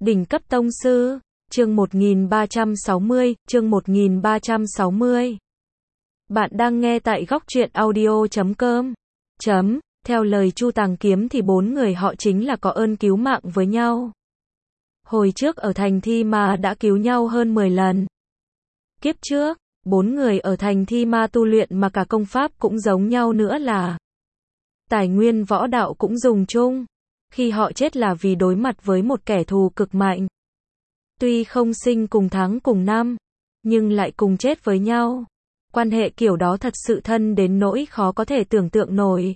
Đỉnh cấp tông sư, chương 1360, chương 1360. Bạn đang nghe tại góc truyện audio.com. Theo lời Chu Tàng Kiếm thì bốn người họ chính là có ơn cứu mạng với nhau. Hồi trước ở thành Thi Ma đã cứu nhau hơn 10 lần. Kiếp trước, bốn người ở thành Thi Ma tu luyện mà cả công pháp cũng giống nhau nữa là tài nguyên võ đạo cũng dùng chung. Khi họ chết là vì đối mặt với một kẻ thù cực mạnh. Tuy không sinh cùng tháng cùng năm, nhưng lại cùng chết với nhau. Quan hệ kiểu đó thật sự thân đến nỗi khó có thể tưởng tượng nổi.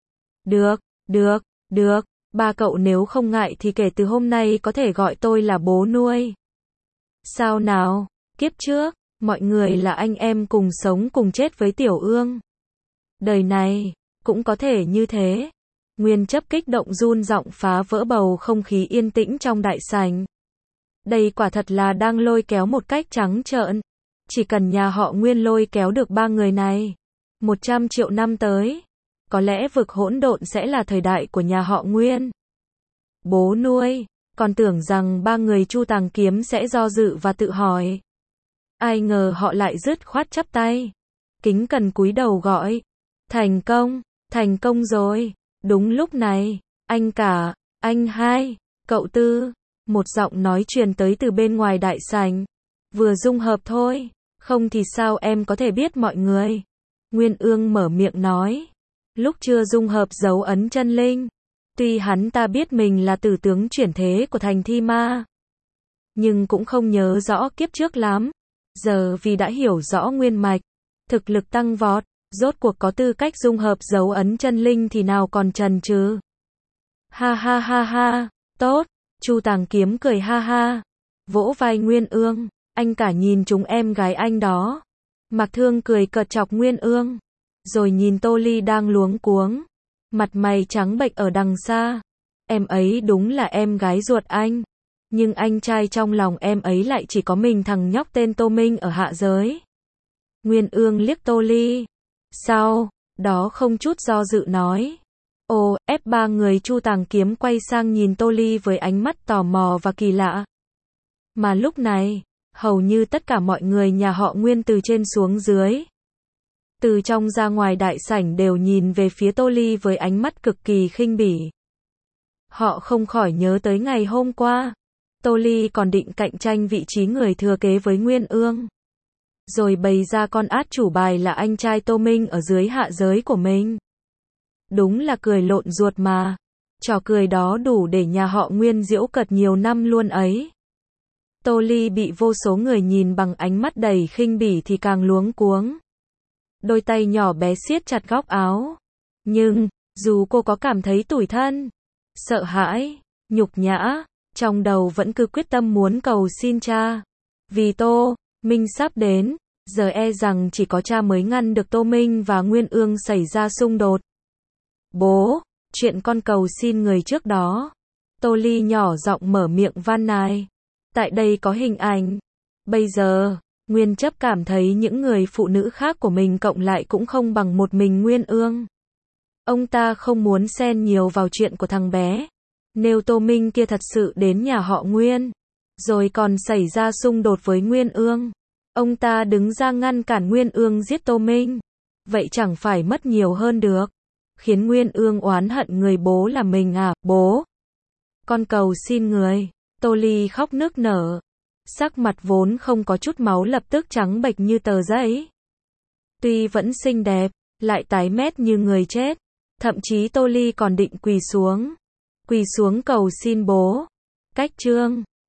Được, ba cậu nếu không ngại thì kể từ hôm nay có thể gọi tôi là bố nuôi. Sao nào, kiếp trước, mọi người là anh em cùng sống cùng chết với Tiểu Ương. Đời này, cũng có thể như thế. Nguyên Chấp kích động run giọng phá vỡ bầu không khí yên tĩnh trong đại sảnh. Đây quả thật là đang lôi kéo một cách trắng trợn. Chỉ cần nhà họ Nguyên lôi kéo được ba người này, 100 triệu năm tới, có lẽ vực hỗn độn sẽ là thời đại của nhà họ Nguyên. Bố nuôi, còn tưởng rằng ba người Chu Tàng Kiếm sẽ do dự và tự hỏi. Ai ngờ họ lại dứt khoát chắp tay. Kính cẩn cúi đầu gọi. Thành công rồi. Đúng lúc này, anh cả, anh hai, cậu tư, một giọng nói truyền tới từ bên ngoài đại sảnh. Vừa dung hợp thôi, không thì sao em có thể biết mọi người. Nguyên Ương mở miệng nói. Lúc chưa dung hợp dấu ấn chân linh, tuy hắn ta biết mình là tử tướng chuyển thế của thành Thi Ma, nhưng cũng không nhớ rõ kiếp trước lắm. Giờ vì đã hiểu rõ nguyên mạch, thực lực tăng vọt, rốt cuộc có tư cách dung hợp dấu ấn chân linh thì nào còn chần chừ. Ha, tốt, Chu Tàng Kiếm cười ha, vỗ vai Nguyên Ương, anh cả nhìn chúng em gái anh đó. Mạc Thương cười cợt chọc Nguyên Ương, rồi nhìn Tô Ly đang luống cuống, mặt mày trắng bệch ở đằng xa. Em ấy đúng là em gái ruột anh, nhưng anh trai trong lòng em ấy lại chỉ có mình thằng nhóc tên Tô Minh ở hạ giới. Nguyên Ương liếc Tô Ly, sau đó không chút do dự nói. Ép ba người Chu Tàng Kiếm quay sang nhìn Tô Ly với ánh mắt tò mò và kỳ lạ. Mà lúc này, hầu như tất cả mọi người nhà họ Nguyên từ trên xuống dưới, từ trong ra ngoài đại sảnh đều nhìn về phía Tô Ly với ánh mắt cực kỳ khinh bỉ. Họ không khỏi nhớ tới ngày hôm qua, Tô Ly còn định cạnh tranh vị trí người thừa kế với Nguyên Ương, rồi bày ra con át chủ bài là anh trai Tô Minh ở dưới hạ giới của mình. Đúng là cười lộn ruột mà. Trò cười đó đủ để nhà họ Nguyên giễu cợt nhiều năm luôn ấy. Tô Ly bị vô số người nhìn bằng ánh mắt đầy khinh bỉ thì càng luống cuống. Đôi tay nhỏ bé siết chặt góc áo. Nhưng, dù cô có cảm thấy tủi thân, sợ hãi, nhục nhã, trong đầu vẫn cứ quyết tâm muốn cầu xin cha. Vì Tô Minh sắp đến, giờ e rằng chỉ có cha mới ngăn được Tô Minh và Nguyên Ương xảy ra xung đột. Bố, chuyện con cầu xin người trước đó. Tô Ly nhỏ giọng mở miệng van nài. Tại đây có hình ảnh. Bây giờ, Nguyên Chấp cảm thấy những người phụ nữ khác của mình cộng lại cũng không bằng một mình Nguyên Ương. Ông ta không muốn xen nhiều vào chuyện của thằng bé. Nếu Tô Minh kia thật sự đến nhà họ Nguyên, rồi còn xảy ra xung đột với Nguyên Ương, ông ta đứng ra ngăn cản Nguyên Ương giết Tô Minh, vậy chẳng phải mất nhiều hơn được. Khiến Nguyên Ương oán hận người bố là mình à. Bố, con cầu xin người. Tô Ly khóc nức nở. Sắc mặt vốn không có chút máu lập tức trắng bệch như tờ giấy. Tuy vẫn xinh đẹp, lại tái mét như người chết. Thậm chí Tô Ly còn định quỳ xuống cầu xin bố. Cách chương